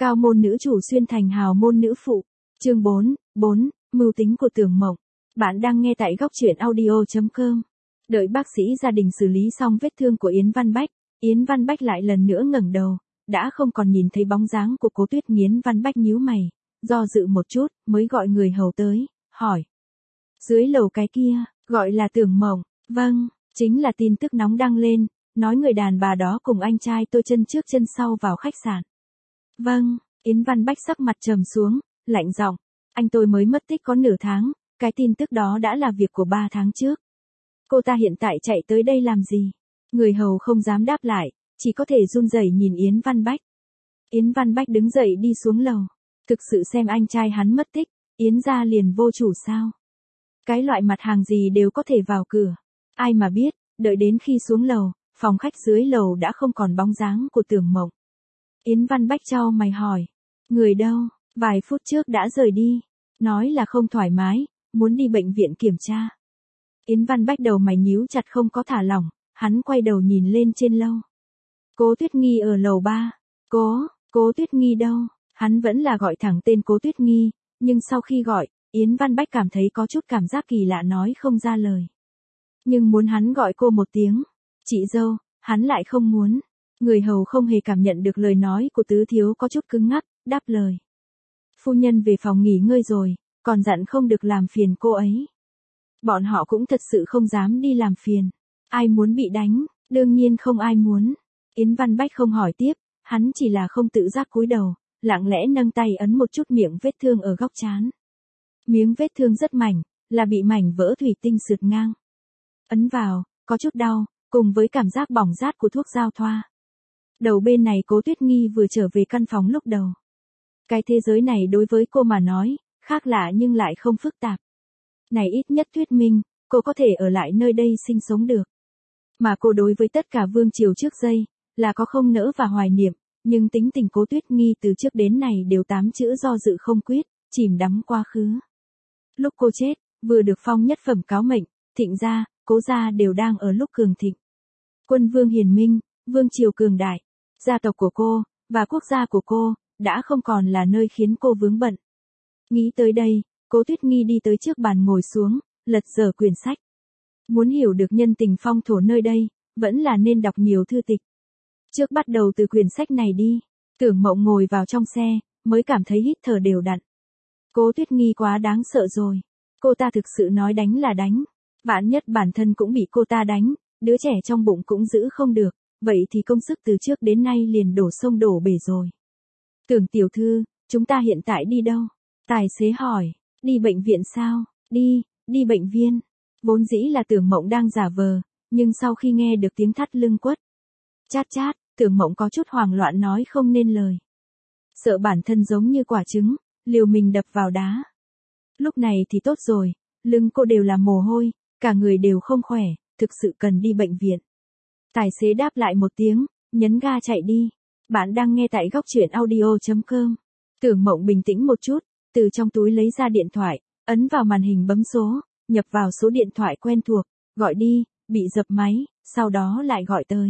Cao môn nữ chủ xuyên thành hào môn nữ phụ. Chương 4, mưu tính của Tưởng Mộng. Bạn đang nghe tại góc truyện audio.com. Đợi bác sĩ gia đình xử lý xong vết thương của Yến Văn Bách, Yến Văn Bách lại lần nữa ngẩng đầu, đã không còn nhìn thấy bóng dáng của Cố Tuyết. Yến Văn Bách nhíu mày, do dự một chút, mới gọi người hầu tới, hỏi. Dưới lầu cái kia, gọi là Tưởng Mộng. Vâng, chính là tin tức nóng đăng lên, nói người đàn bà đó cùng anh trai tôi chân trước chân sau vào khách sạn. Vâng, Yến Văn Bách sắc mặt trầm xuống, lạnh giọng, anh tôi mới mất tích có nửa tháng, cái tin tức đó đã là việc của 3 tháng trước. Cô ta hiện tại chạy tới đây làm gì? Người hầu không dám đáp lại, chỉ có thể run rẩy nhìn Yến Văn Bách. Yến Văn Bách đứng dậy đi xuống lầu. Thực sự xem anh trai hắn mất tích, Yến gia liền vô chủ sao? Cái loại mặt hàng gì đều có thể vào cửa. Ai mà biết, đợi đến khi xuống lầu, phòng khách dưới lầu đã không còn bóng dáng của Tưởng Mộng. Yến Văn Bách chau mày hỏi. Người đâu? Vài phút trước đã rời đi. Nói là không thoải mái, muốn đi bệnh viện kiểm tra. Yến Văn Bách đầu mày nhíu chặt không có thả lỏng, hắn quay đầu nhìn lên trên lầu. Cố Tuyết Nghi ở lầu 3. Cố Tuyết Nghi đâu? Hắn vẫn là gọi thẳng tên Cố Tuyết Nghi, nhưng sau khi gọi, Yến Văn Bách cảm thấy có chút cảm giác kỳ lạ nói không ra lời. Nhưng muốn hắn gọi cô một tiếng, chị dâu, hắn lại không muốn. Người hầu không hề cảm nhận được lời nói của tứ thiếu có chút cứng ngắc, đáp lời. Phu nhân về phòng nghỉ ngơi rồi, còn dặn không được làm phiền cô ấy. Bọn họ cũng thật sự không dám đi làm phiền. Ai muốn bị đánh, đương nhiên không ai muốn. Yến Văn Bách không hỏi tiếp, hắn chỉ là không tự giác cúi đầu, lặng lẽ nâng tay ấn một chút miệng vết thương ở góc trán. Miếng vết thương rất mảnh, là bị mảnh vỡ thủy tinh sượt ngang. Ấn vào, có chút đau, cùng với cảm giác bỏng rát của thuốc giao thoa. Đầu bên này Cố Tuyết Nghi vừa trở về căn phòng lúc đầu. Cái thế giới này đối với cô mà nói, khác lạ nhưng lại không phức tạp. Này ít nhất thuyết minh, cô có thể ở lại nơi đây sinh sống được. Mà cô đối với tất cả vương triều trước đây, là có không nỡ và hoài niệm, nhưng tính tình Cố Tuyết Nghi từ trước đến này đều 8 chữ do dự không quyết, chìm đắm quá khứ. Lúc cô chết, vừa được phong nhất phẩm cáo mệnh, Thịnh gia, Cố gia đều đang ở lúc cường thịnh. Quân vương hiền minh, vương triều cường đại, gia tộc của cô, và quốc gia của cô, đã không còn là nơi khiến cô vướng bận. Nghĩ tới đây, Cố Tuyết Nghi đi tới trước bàn ngồi xuống, lật dở quyển sách. Muốn hiểu được nhân tình phong thổ nơi đây, vẫn là nên đọc nhiều thư tịch. Trước bắt đầu từ quyển sách này đi, Tưởng Mộng ngồi vào trong xe, mới cảm thấy hít thở đều đặn. Cố Tuyết Nghi quá đáng sợ rồi. Cô ta thực sự nói đánh là đánh. Vạn nhất bản thân cũng bị cô ta đánh, đứa trẻ trong bụng cũng giữ không được, vậy thì công sức từ trước đến nay liền đổ sông đổ bể rồi. Tưởng tiểu thư, chúng ta hiện tại đi đâu? Tài xế hỏi, đi bệnh viện sao? Đi bệnh viện. Vốn dĩ là Tưởng Mộng đang giả vờ, nhưng sau khi nghe được tiếng thắt lưng quất. Chát chát, Tưởng Mộng có chút hoảng loạn nói không nên lời. Sợ bản thân giống như quả trứng, liều mình đập vào đá. Lúc này thì tốt rồi, lưng cô đều là mồ hôi, cả người đều không khỏe, thực sự cần đi bệnh viện. Tài xế đáp lại một tiếng, nhấn ga chạy đi. Bạn đang nghe tại góc truyện audio.com. Tưởng Mộng bình tĩnh một chút, từ trong túi lấy ra điện thoại, ấn vào màn hình bấm số, nhập vào số điện thoại quen thuộc, gọi đi, bị dập máy, sau đó lại gọi tới.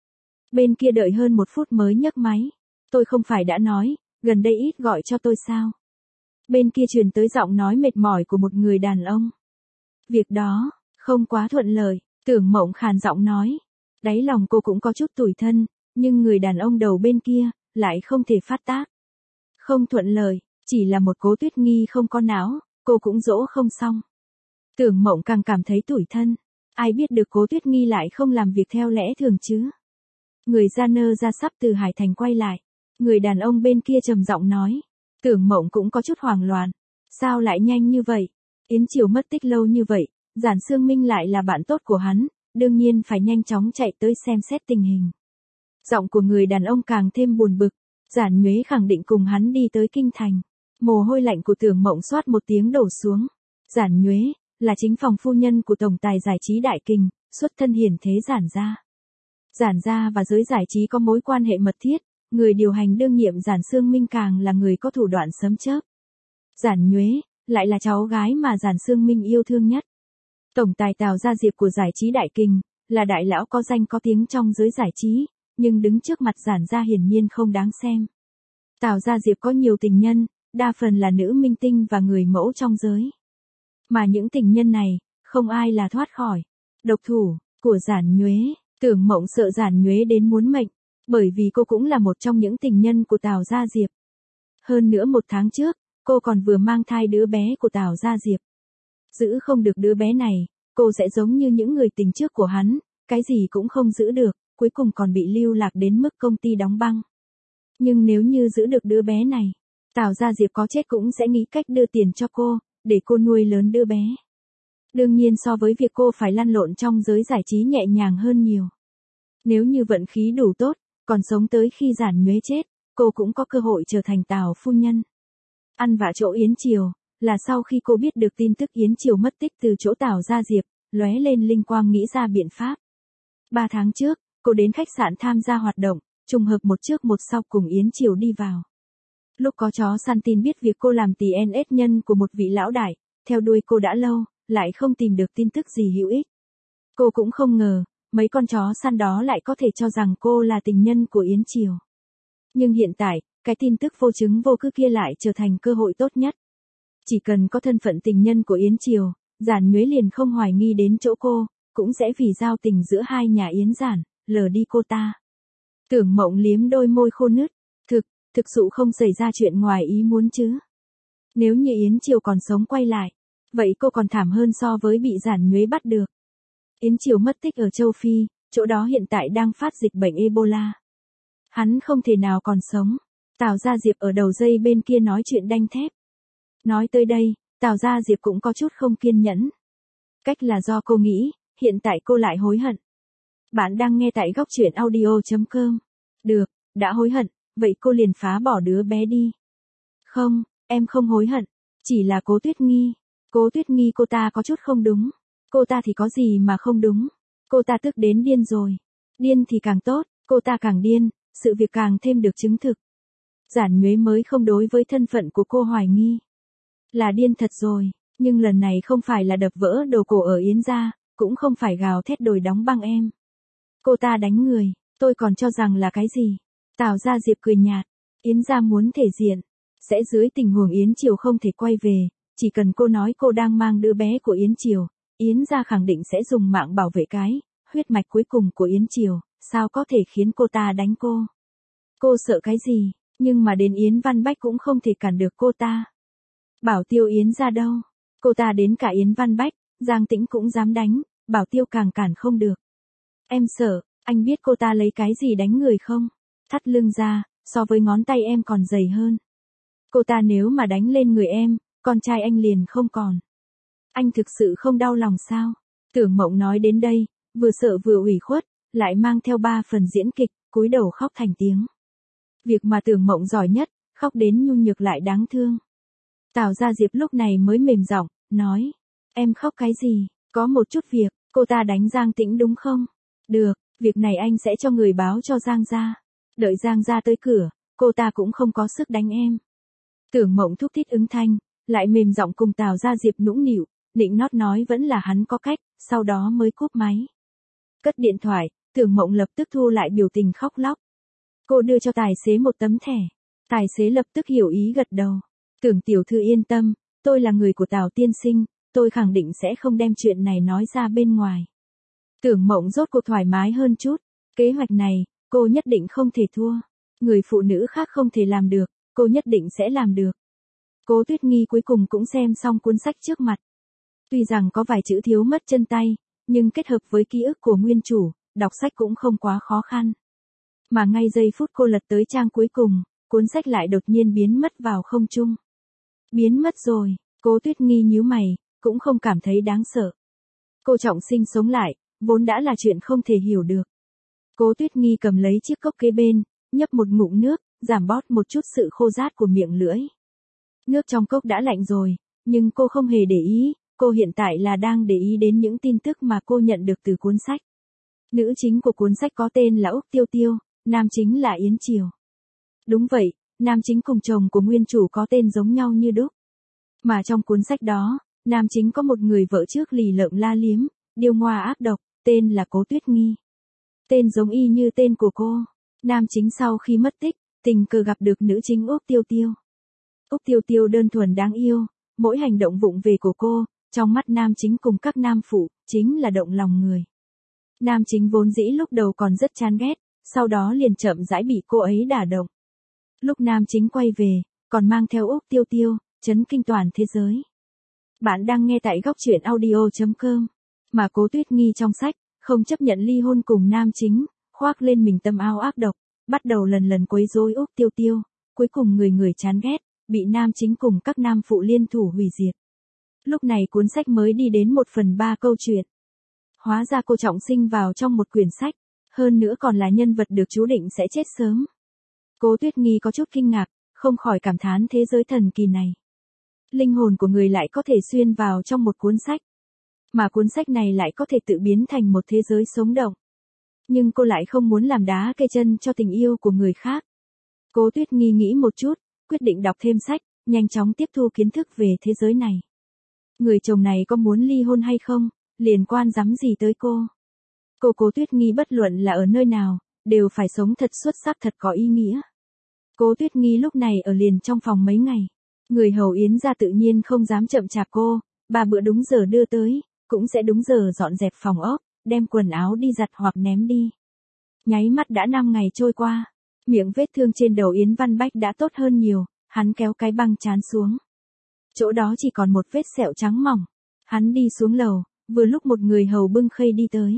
Bên kia đợi hơn 1 phút mới nhấc máy. Tôi không phải đã nói, gần đây ít gọi cho tôi sao? Bên kia truyền tới giọng nói mệt mỏi của một người đàn ông. Việc đó, không quá thuận lợi, Tưởng Mộng khàn giọng nói. Đáy lòng cô cũng có chút tủi thân, nhưng người đàn ông đầu bên kia, lại không thể phát tác. Không thuận lợi, chỉ là một Cố Tuyết Nghi không có não, cô cũng dỗ không xong. Tưởng Mộng càng cảm thấy tủi thân. Ai biết được Cố Tuyết Nghi lại không làm việc theo lẽ thường chứ? Người ra nơ ra sắp từ Hải Thành quay lại. Người đàn ông bên kia trầm giọng nói. Tưởng Mộng cũng có chút hoảng loạn. Sao lại nhanh như vậy? Yến Triều mất tích lâu như vậy, Giản Sương Minh lại là bạn tốt của hắn, đương nhiên phải nhanh chóng chạy tới xem xét tình hình. Giọng của người đàn ông càng thêm buồn bực. Giản Nhuế khẳng định cùng hắn đi tới kinh thành. Mồ hôi lạnh của Tưởng Mộng xoát một tiếng đổ xuống. Giản Nhuế, là chính phòng phu nhân của tổng tài giải trí Đại Kình, xuất thân hiển thế Giản gia. Giản gia và giới giải trí có mối quan hệ mật thiết, người điều hành đương nhiệm Giản Sương Minh càng là người có thủ đoạn sấm chớp. Giản Nhuế, lại là cháu gái mà Giản Sương Minh yêu thương nhất. Tổng tài Tào Gia Diệp của giải trí Đại Kình, là đại lão có danh có tiếng trong giới giải trí, nhưng đứng trước mặt Giản gia hiển nhiên không đáng xem. Tào Gia Diệp có nhiều tình nhân, đa phần là nữ minh tinh và người mẫu trong giới. Mà những tình nhân này, không ai là thoát khỏi độc thủ của Giản Nhuế. Tưởng Mộng sợ Giản Nhuế đến muốn mệnh, bởi vì cô cũng là một trong những tình nhân của Tào Gia Diệp. Hơn nữa 1 tháng trước, cô còn vừa mang thai đứa bé của Tào Gia Diệp. Giữ không được đứa bé này, cô sẽ giống như những người tình trước của hắn, cái gì cũng không giữ được, cuối cùng còn bị lưu lạc đến mức công ty đóng băng. Nhưng nếu như giữ được đứa bé này, Tào Gia Diệp có chết cũng sẽ nghĩ cách đưa tiền cho cô, để cô nuôi lớn đứa bé. Đương nhiên so với việc cô phải lăn lộn trong giới giải trí nhẹ nhàng hơn nhiều. Nếu như vận khí đủ tốt, còn sống tới khi Giản Nhuế chết, cô cũng có cơ hội trở thành Tào phu nhân. Ăn vạ chỗ Yến Triều, là sau khi cô biết được tin tức Yến Triều mất tích từ chỗ Tào Gia Diệp, lóe lên linh quang nghĩ ra biện pháp. 3 tháng trước, cô đến khách sạn tham gia hoạt động, trùng hợp một trước một sau cùng Yến Triều đi vào. Lúc có chó săn tin biết việc cô làm TNS nhân của một vị lão đại, theo đuôi cô đã lâu, lại không tìm được tin tức gì hữu ích. Cô cũng không ngờ, mấy con chó săn đó lại có thể cho rằng cô là tình nhân của Yến Triều. Nhưng hiện tại, cái tin tức vô chứng vô cứ kia lại trở thành cơ hội tốt nhất. Chỉ cần có thân phận tình nhân của Yến Triều, Giản Nhuế liền không hoài nghi đến chỗ cô, cũng sẽ vì giao tình giữa hai nhà Yến Giản, lờ đi cô ta. Tưởng Mộng liếm đôi môi khô nứt, thực sự không xảy ra chuyện ngoài ý muốn chứ. Nếu như Yến Triều còn sống quay lại, vậy cô còn thảm hơn so với bị Giản Nhuế bắt được. Yến Triều mất tích ở châu Phi, chỗ đó hiện tại đang phát dịch bệnh Ebola. Hắn không thể nào còn sống. Tào Gia Diệp ở đầu dây bên kia nói chuyện đanh thép. Nói tới đây, Tào Gia Diệp cũng có chút không kiên nhẫn. Cách là do cô nghĩ, hiện tại cô lại hối hận. Bạn đang nghe tại góc truyện audio.com. Được, đã hối hận, vậy cô liền phá bỏ đứa bé đi. Không, em không hối hận, chỉ là Cố Tuyết Nghi. Cố Tuyết Nghi cô ta có chút không đúng. Cô ta thì có gì mà không đúng. Cô ta tức đến điên rồi. Điên thì càng tốt, cô ta càng điên, sự việc càng thêm được chứng thực. Giản Nhuế mới không đối với thân phận của cô hoài nghi. Là điên thật rồi, nhưng lần này không phải là đập vỡ đồ cổ ở Yến gia, cũng không phải gào thét đồi đóng băng em. Cô ta đánh người, tôi còn cho rằng là cái gì? Tào Gia Diệp cười nhạt, Yến gia muốn thể diện, sẽ dưới tình huống Yến Triều không thể quay về, chỉ cần cô nói cô đang mang đứa bé của Yến Triều, Yến gia khẳng định sẽ dùng mạng bảo vệ cái huyết mạch cuối cùng của Yến Triều, sao có thể khiến cô ta đánh cô? Cô sợ cái gì? Nhưng mà đến Yến Văn Bách cũng không thể cản được cô ta. Bảo Tiêu Yến ra đâu? Cô ta đến cả Yến Văn Bách, Giang Tĩnh cũng dám đánh, Bảo Tiêu càng cản không được. Em sợ, anh biết cô ta lấy cái gì đánh người không? Thắt lưng ra, so với ngón tay em còn dày hơn. Cô ta nếu mà đánh lên người em, con trai anh liền không còn. Anh thực sự không đau lòng sao? Tưởng Mộng nói đến đây, vừa sợ vừa ủy khuất, lại mang theo 3 phần diễn kịch, cúi đầu khóc thành tiếng. Việc mà Tưởng Mộng giỏi nhất, khóc đến nhu nhược lại đáng thương. Tào Gia Diệp lúc này mới mềm giọng, nói, em khóc cái gì, có một chút việc, cô ta đánh Giang Tĩnh đúng không? Được, việc này anh sẽ cho người báo cho Giang gia. Đợi Giang gia tới cửa, cô ta cũng không có sức đánh em. Tưởng Mộng thúc thiết ứng thanh, lại mềm giọng cùng Tào Gia Diệp nũng nịu, nịnh nót nói vẫn là hắn có cách, sau đó mới cúp máy. Cất điện thoại, Tưởng Mộng lập tức thu lại biểu tình khóc lóc. Cô đưa cho tài xế một tấm thẻ. Tài xế lập tức hiểu ý gật đầu. Tưởng tiểu thư yên tâm, tôi là người của Tào tiên sinh, tôi khẳng định sẽ không đem chuyện này nói ra bên ngoài. Tưởng Mộng rốt cuộc thoải mái hơn chút. Kế hoạch này, cô nhất định không thể thua. Người phụ nữ khác không thể làm được, cô nhất định sẽ làm được. Cố Tuyết Nghi cuối cùng cũng xem xong cuốn sách trước mặt. Tuy rằng có vài chữ thiếu mất chân tay, nhưng kết hợp với ký ức của nguyên chủ, đọc sách cũng không quá khó khăn. Mà ngay giây phút cô lật tới trang cuối cùng, cuốn sách lại đột nhiên biến mất vào không trung. Biến mất rồi, Cố Tuyết Nghi nhíu mày, cũng không cảm thấy đáng sợ. Cô trọng sinh sống lại, vốn đã là chuyện không thể hiểu được. Cố Tuyết Nghi cầm lấy chiếc cốc kế bên, nhấp một ngụm nước, giảm bớt một chút sự khô rát của miệng lưỡi. Nước trong cốc đã lạnh rồi, nhưng cô không hề để ý, cô hiện tại là đang để ý đến những tin tức mà cô nhận được từ cuốn sách. Nữ chính của cuốn sách có tên là Úc Tiêu Tiêu, nam chính là Yến Triều. Đúng vậy, nam chính cùng chồng của nguyên chủ có tên giống nhau như đúc. Mà trong cuốn sách đó, nam chính có một người vợ trước lì lợm la liếm, điêu ngoa ác độc, tên là Cố Tuyết Nghi. Tên giống y như tên của cô. Nam chính sau khi mất tích, tình cờ gặp được nữ chính Úc Tiêu Tiêu. Úc Tiêu Tiêu đơn thuần đáng yêu, mỗi hành động vụng về của cô, trong mắt nam chính cùng các nam phụ, chính là động lòng người. Nam chính vốn dĩ lúc đầu còn rất chán ghét, sau đó liền chậm rãi bị cô ấy đả động. Lúc nam chính quay về, còn mang theo Úc Tiêu Tiêu, chấn kinh toàn thế giới. Bạn đang nghe tại góc truyện audio.com. Mà Cố Tuyết Nghi trong sách, không chấp nhận ly hôn cùng nam chính, khoác lên mình tâm ao ác độc, bắt đầu lần lần quấy rối Úc Tiêu Tiêu, cuối cùng người người chán ghét, bị nam chính cùng các nam phụ liên thủ hủy diệt. Lúc này cuốn sách mới đi đến 1/3 câu chuyện. Hóa ra cô trọng sinh vào trong một quyển sách, hơn nữa còn là nhân vật được chú định sẽ chết sớm. Cố Tuyết Nghi có chút kinh ngạc, không khỏi cảm thán thế giới thần kỳ này. Linh hồn của người lại có thể xuyên vào trong một cuốn sách, mà cuốn sách này lại có thể tự biến thành một thế giới sống động. Nhưng cô lại không muốn làm đá cây chân cho tình yêu của người khác. Cố Tuyết Nghi nghĩ một chút, quyết định đọc thêm sách, nhanh chóng tiếp thu kiến thức về thế giới này. Người chồng này có muốn ly hôn hay không, liên quan dám gì tới cô. Cố Tuyết Nghi bất luận là ở nơi nào, đều phải sống thật xuất sắc thật có ý nghĩa. Cố Tuyết Nghi lúc này ở liền trong phòng mấy ngày. Người hầu Yến gia tự nhiên không dám chậm chạp cô, 3 bữa đúng giờ đưa tới, cũng sẽ đúng giờ dọn dẹp phòng ốc, đem quần áo đi giặt hoặc ném đi. Nháy mắt đã 5 ngày trôi qua, miệng vết thương trên đầu Yến Văn Bách đã tốt hơn nhiều, hắn kéo cái băng trán xuống. Chỗ đó chỉ còn một vết sẹo trắng mỏng. Hắn đi xuống lầu, vừa lúc một người hầu bưng khay đi tới.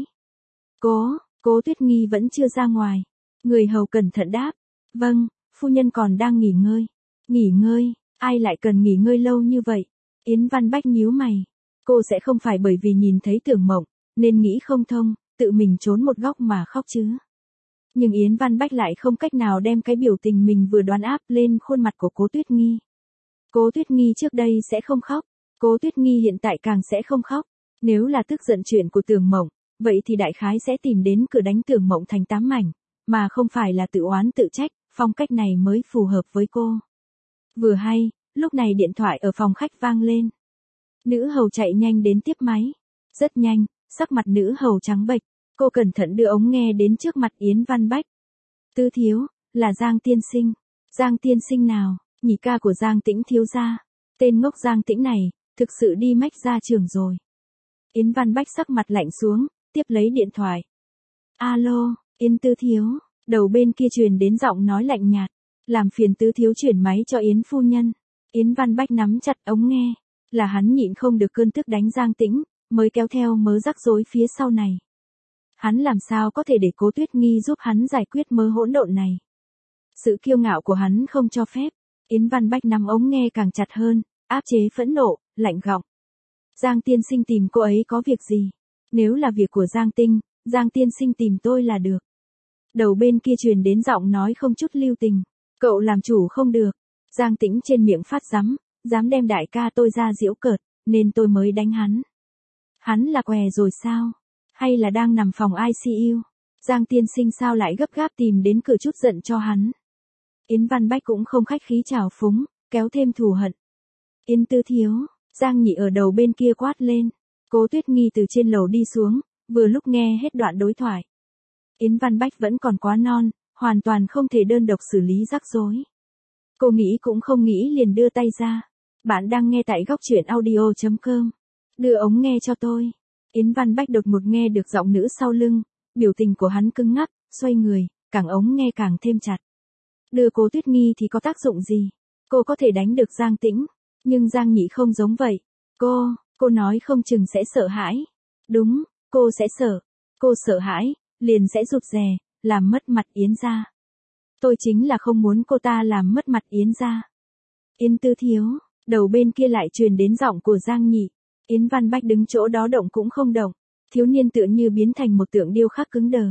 Cố Tuyết Nghi vẫn chưa ra ngoài. Người hầu cẩn thận đáp, vâng, phu nhân còn đang nghỉ ngơi. Nghỉ ngơi, ai lại cần nghỉ ngơi lâu như vậy? Yến Văn Bách nhíu mày. Cô sẽ không phải bởi vì nhìn thấy Tưởng Mộng, nên nghĩ không thông, tự mình trốn một góc mà khóc chứ. Nhưng Yến Văn Bách lại không cách nào đem cái biểu tình mình vừa đoán áp lên khuôn mặt của Cố Tuyết Nghi. Cố Tuyết Nghi trước đây sẽ không khóc, Cố Tuyết Nghi hiện tại càng sẽ không khóc. Nếu là tức giận chuyện của Tưởng Mộng, vậy thì đại khái sẽ tìm đến cửa đánh Tưởng Mộng thành 8 mảnh, mà không phải là tự oán tự trách, phong cách này mới phù hợp với cô. Vừa hay, lúc này điện thoại ở phòng khách vang lên. Nữ hầu chạy nhanh đến tiếp máy. Rất nhanh, sắc mặt nữ hầu trắng bệch, cô cẩn thận đưa ống nghe đến trước mặt Yến Văn Bách. Tư thiếu, là Giang tiên sinh. Giang tiên sinh nào? Nhị ca của Giang Tĩnh thiếu gia. Tên ngốc Giang Tĩnh này, thực sự đi mách ra trường rồi. Yến Văn Bách sắc mặt lạnh xuống, tiếp lấy điện thoại. Alo, Yến tư thiếu, đầu bên kia truyền đến giọng nói lạnh nhạt. Làm phiền tư thiếu chuyển máy cho Yến phu nhân. Yến Văn Bách nắm chặt ống nghe, là hắn nhịn không được cơn tức đánh Giang Tĩnh, mới kéo theo mớ rắc rối phía sau này. Hắn làm sao có thể để Cố Tuyết Nghi giúp hắn giải quyết mớ hỗn độn này. Sự kiêu ngạo của hắn không cho phép. Yến Văn Bách nắm ống nghe càng chặt hơn, áp chế phẫn nộ, lạnh gọng. Giang tiên sinh tìm cô ấy có việc gì? Nếu là việc của Giang Tinh, Giang tiên sinh tìm tôi là được. Đầu bên kia truyền đến giọng nói không chút lưu tình. Cậu làm chủ không được. Giang Tĩnh trên miệng phát rắm, dám đem đại ca tôi ra giễu cợt, nên tôi mới đánh hắn. Hắn là què rồi sao? Hay là đang nằm phòng ICU? Giang tiên sinh sao lại gấp gáp tìm đến cửa chút giận cho hắn? Yến Văn Bách cũng không khách khí trào phúng, kéo thêm thù hận. Yến tư thiếu, Giang Nhị ở đầu bên kia quát lên. Cố Tuyết Nghi từ trên lầu đi xuống, vừa lúc nghe hết đoạn đối thoại. Yến Văn Bách vẫn còn quá non, hoàn toàn không thể đơn độc xử lý rắc rối. Cô nghĩ cũng không nghĩ liền đưa tay ra. Bạn đang nghe tại góc truyện audio.com. Đưa ống nghe cho tôi. Yến Văn Bách đột ngột nghe được giọng nữ sau lưng, biểu tình của hắn cứng ngắc, xoay người, càng ống nghe càng thêm chặt. Đưa Cố Tuyết Nghi thì có tác dụng gì? Cô có thể đánh được Giang Tĩnh, nhưng Giang Nhị không giống vậy. Cô nói không chừng sẽ sợ hãi. Đúng, cô sẽ sợ. Cô sợ hãi, liền sẽ rụt rè, làm mất mặt Yến gia. Tôi chính là không muốn cô ta làm mất mặt Yến gia. Yến tư thiếu, đầu bên kia lại truyền đến giọng của Giang Nhị. Yến Văn Bách đứng chỗ đó động cũng không động, thiếu niên tựa như biến thành một tượng điêu khắc cứng đờ.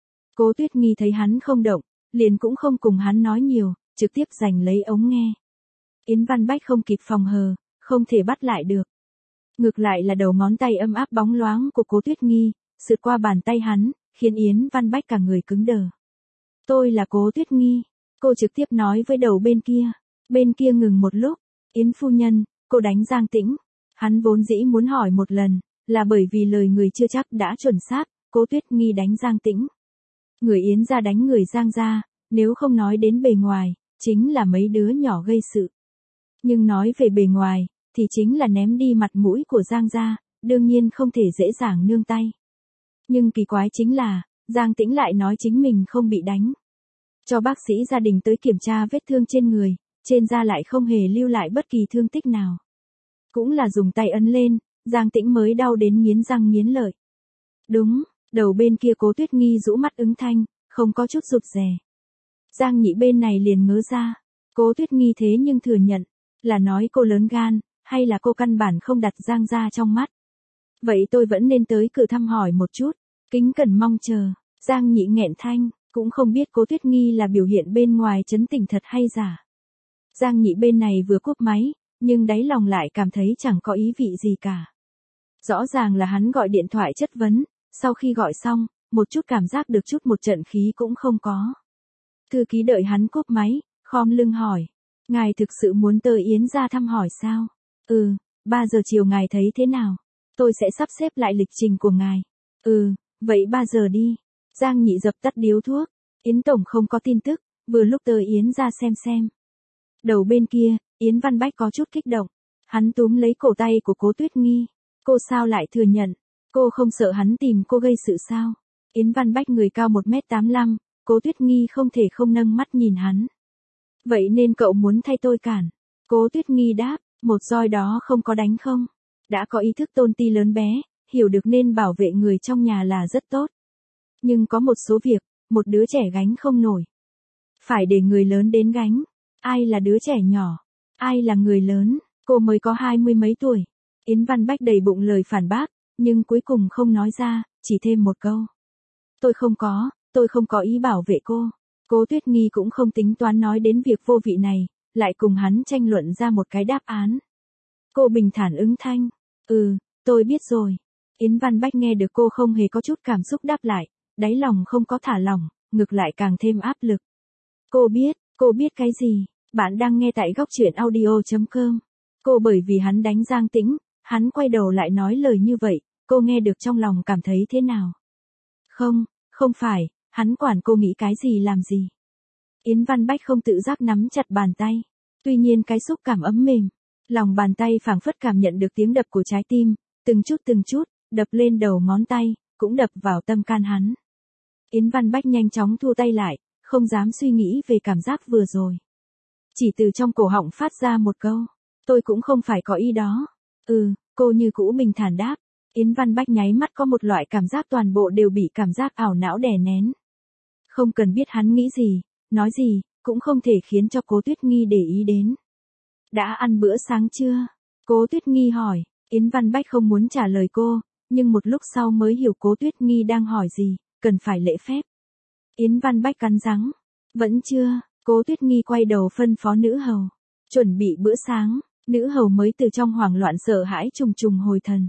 Cố Tuyết Nghi thấy hắn không động, liền cũng không cùng hắn nói nhiều, trực tiếp giành lấy ống nghe. Yến Văn Bách không kịp phòng hờ, không thể bắt lại được. Ngược lại là đầu ngón tay ấm áp bóng loáng của Cố Tuyết Nghi, sượt qua bàn tay hắn, khiến Yến Văn Bách cả người cứng đờ. Tôi là Cố Tuyết Nghi, cô trực tiếp nói với đầu bên kia. Bên kia ngừng một lúc, Yến phu nhân, cô đánh Giang Tĩnh. Hắn vốn dĩ muốn hỏi một lần, là bởi vì lời người chưa chắc đã chuẩn xác, Cố Tuyết Nghi đánh Giang Tĩnh. Người Yến gia đánh người Giang gia, Nếu không nói đến bề ngoài, chính là mấy đứa nhỏ gây sự. Nhưng nói về bề ngoài, thì chính là ném đi mặt mũi của Giang gia, đương nhiên không thể dễ dàng nương tay. Nhưng kỳ quái chính là, Giang Tĩnh lại nói chính mình không bị đánh. Cho bác sĩ gia đình tới kiểm tra vết thương trên người, trên da lại không hề lưu lại bất kỳ thương tích nào. Cũng là dùng tay ấn lên, Giang Tĩnh mới đau đến nghiến răng nghiến lợi. Đúng, đầu bên kia Cố Tuyết Nghi rũ mắt ứng thanh, không có chút rụt rè. Giang Nhị bên này liền ngớ ra. Cố Tuyết Nghi thế nhưng thừa nhận, là nói cô lớn gan, hay là cô căn bản không đặt Giang gia trong mắt. Vậy tôi vẫn nên tới cửa thăm hỏi một chút, kính cẩn mong chờ. Giang Nhị nghẹn thanh, cũng không biết Cố Tuyết Nghi là biểu hiện bên ngoài trấn tĩnh thật hay giả. Giang Nhị bên này vừa cúp máy, nhưng đáy lòng lại cảm thấy chẳng có ý vị gì cả. Rõ ràng là hắn gọi điện thoại chất vấn, sau khi gọi xong, một chút cảm giác được chút một trận khí cũng không có. Thư ký đợi hắn cúp máy, khom lưng hỏi. Ngài thực sự muốn tới Yến gia thăm hỏi sao? 3 giờ chiều ngài thấy thế nào? Tôi sẽ sắp xếp lại lịch trình của ngài. Vậy 3 giờ đi. Giang Nhị dập tắt điếu thuốc. Yến tổng không có tin tức, vừa lúc tới Yến gia xem. Đầu bên kia, Yến Văn Bách có chút kích động. Hắn túm lấy cổ tay của Cố Tuyết Nghi. Cô sao lại thừa nhận? Cô không sợ hắn tìm cô gây sự sao? Yến Văn Bách người cao 1m85, Cố Tuyết Nghi không thể không nâng mắt nhìn hắn. Vậy nên cậu muốn thay tôi cản? Cố Tuyết Nghi đáp, một roi đó không có đánh không? Đã có ý thức tôn ti lớn bé, hiểu được nên bảo vệ người trong nhà là rất tốt. Nhưng có một số việc, một đứa trẻ gánh không nổi. Phải để người lớn đến gánh. Ai là đứa trẻ nhỏ? Ai là người lớn? Cô mới có 20 mấy tuổi. Yến Văn Bách đầy bụng lời phản bác, nhưng cuối cùng không nói ra, chỉ thêm một câu. Tôi không có ý bảo vệ cô. Cố Tuyết Nghi cũng không tính toán nói đến việc vô vị này, lại cùng hắn tranh luận ra một cái đáp án. Cô bình thản ứng thanh. Tôi biết rồi. Yến Văn Bách nghe được cô không hề có chút cảm xúc đáp lại, đáy lòng không có thả lỏng, ngược lại càng thêm áp lực. Cô biết cái gì? Bạn đang nghe tại góc truyện audio.com. Cô bởi vì hắn đánh Giang Tĩnh, hắn quay đầu lại nói lời như vậy, cô nghe được trong lòng cảm thấy thế nào? Không phải, hắn quản cô nghĩ cái gì làm gì. Yến Văn Bách không tự giác nắm chặt bàn tay. Tuy nhiên cái xúc cảm ấm mềm, lòng bàn tay phảng phất cảm nhận được tiếng đập của trái tim, từng chút, đập lên đầu ngón tay, cũng đập vào tâm can hắn. Yến Văn Bách nhanh chóng thua tay lại, không dám suy nghĩ về cảm giác vừa rồi. Chỉ từ trong cổ họng phát ra một câu, tôi cũng không phải có ý đó. Cô như cũ bình thản đáp. Yến Văn Bách nháy mắt có một loại cảm giác toàn bộ đều bị cảm giác ảo não đè nén. Không cần biết hắn nghĩ gì, nói gì, cũng không thể khiến cho Cố Tuyết Nghi để ý đến. Đã ăn bữa sáng chưa? Cố Tuyết Nghi hỏi. Yến Văn Bách không muốn trả lời cô, nhưng một lúc sau mới hiểu Cố Tuyết Nghi đang hỏi gì, cần phải lễ phép. Yến Văn Bách cắn răng. Vẫn chưa. Cố Tuyết Nghi quay đầu phân phó nữ hầu. Chuẩn bị bữa sáng. Nữ hầu mới từ trong hoảng loạn sợ hãi trùng hồi thần.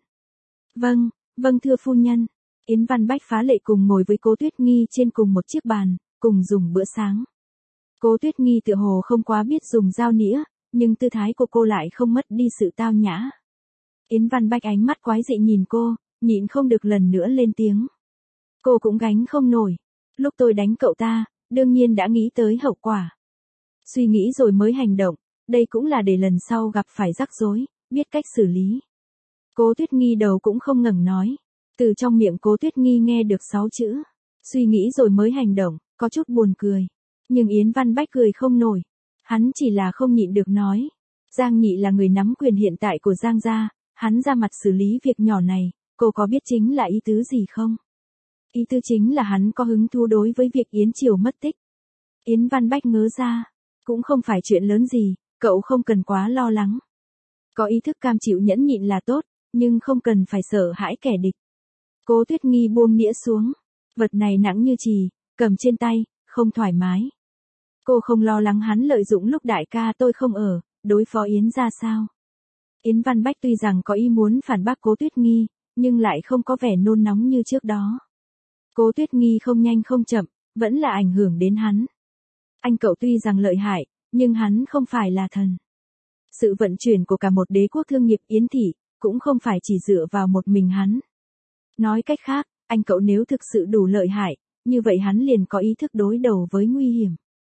Vâng thưa phu nhân. Yến Văn Bách phá lệ cùng ngồi với Cố Tuyết Nghi trên cùng một chiếc bàn, cùng dùng bữa sáng. Cố Tuyết Nghi tựa hồ không quá biết dùng dao nĩa, nhưng tư thái của cô lại không mất đi sự tao nhã. Yến Văn Bách ánh mắt quái dị nhìn cô, nhịn không được lần nữa lên tiếng. Cô cũng gánh không nổi. Lúc tôi đánh cậu ta, đương nhiên đã nghĩ tới hậu quả. Suy nghĩ rồi mới hành động, đây cũng là để lần sau gặp phải rắc rối, biết cách xử lý. Cố Tuyết Nghi đầu cũng không ngẩng nói. Từ trong miệng Cố Tuyết Nghi nghe được 6 chữ. Suy nghĩ rồi mới hành động, có chút buồn cười. Nhưng Yến Văn Bách cười không nổi. Hắn chỉ là không nhịn được nói. Giang Nhị là người nắm quyền hiện tại của Giang gia, hắn ra mặt xử lý việc nhỏ này, cô có biết chính là ý tứ gì không? Ý tứ chính là hắn có hứng thú đối với việc Yến Triều mất tích. Yến Văn Bách ngớ ra. Cũng không phải chuyện lớn gì, cậu không cần quá lo lắng. Có ý thức cam chịu nhẫn nhịn là tốt, nhưng không cần phải sợ hãi kẻ địch. Cố Tuyết Nghi buông đĩa xuống. Vật này nặng như chì, cầm trên tay, không thoải mái. Cô không lo lắng hắn lợi dụng lúc đại ca tôi không ở, đối phó Yến ra sao? Yến Văn Bách tuy rằng có ý muốn phản bác Cố Tuyết Nghi, nhưng lại không có vẻ nôn nóng như trước đó. Cố Tuyết Nghi không nhanh không chậm, vẫn là ảnh hưởng đến hắn. Anh cậu tuy rằng lợi hại, nhưng hắn không phải là thần. Sự vận chuyển của cả một đế quốc thương nghiệp Yến thị, cũng không phải chỉ dựa vào một mình hắn. Nói cách khác, anh cậu nếu thực sự đủ lợi hại, như vậy hắn liền có ý thức đối đầu với nguy hiểm.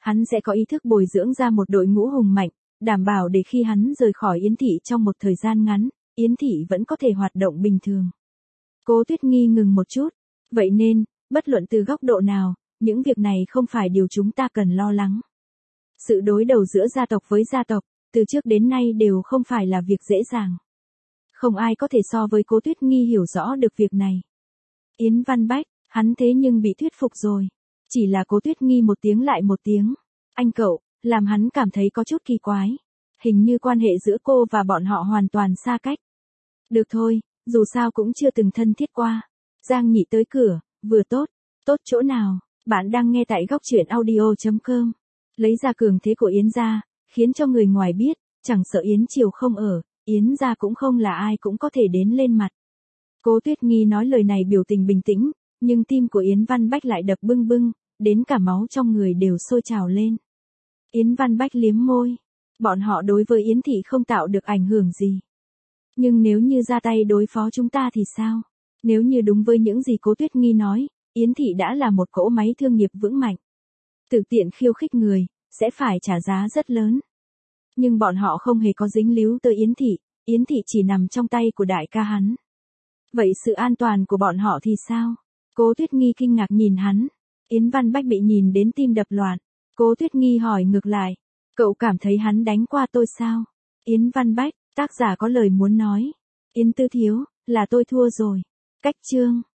Hắn sẽ có ý thức bồi dưỡng ra một đội ngũ hùng mạnh, đảm bảo để khi hắn rời khỏi Yến thị trong một thời gian ngắn, Yến thị vẫn có thể hoạt động bình thường. Cố Tuyết Nghi ngừng một chút. Vậy nên, bất luận từ góc độ nào, những việc này không phải điều chúng ta cần lo lắng. Sự đối đầu giữa gia tộc với gia tộc, từ trước đến nay đều không phải là việc dễ dàng. Không ai có thể so với Cố Tuyết Nghi hiểu rõ được việc này. Yến Văn Bách, hắn thế nhưng bị thuyết phục rồi. Chỉ là Cố Tuyết Nghi một tiếng lại một tiếng. Anh cậu, làm hắn cảm thấy có chút kỳ quái. Hình như quan hệ giữa cô và bọn họ hoàn toàn xa cách. Được thôi, dù sao cũng chưa từng thân thiết qua. Giang Nhị tới cửa, vừa tốt. Tốt chỗ nào? Bạn đang nghe tại góc truyện audio.com. Lấy ra cường thế của Yến gia, khiến cho người ngoài biết, chẳng sợ Yến Triều không ở, Yến gia cũng không là ai cũng có thể đến lên mặt. Cố Tuyết Nghi nói lời này biểu tình bình tĩnh, nhưng tim của Yến Văn Bách lại đập bưng bưng, đến cả máu trong người đều sôi trào lên. Yến Văn Bách liếm môi. Bọn họ đối với Yến thị không tạo được ảnh hưởng gì. Nhưng nếu như ra tay đối phó chúng ta thì sao? Nếu như đúng với những gì Cố Tuyết Nghi nói, Yến thị đã là một cỗ máy thương nghiệp vững mạnh. Tự tiện khiêu khích người, sẽ phải trả giá rất lớn. Nhưng bọn họ không hề có dính líu tới Yến thị chỉ nằm trong tay của đại ca hắn. Vậy sự an toàn của bọn họ thì sao? Cố Tuyết Nghi kinh ngạc nhìn hắn. Yến Văn Bách bị nhìn đến tim đập loạn. Cố Tuyết Nghi hỏi ngược lại. Cậu cảm thấy hắn đánh qua tôi sao? Yến Văn Bách, tác giả có lời muốn nói. Yến Tư Thiếu, là tôi thua rồi. Cách chương.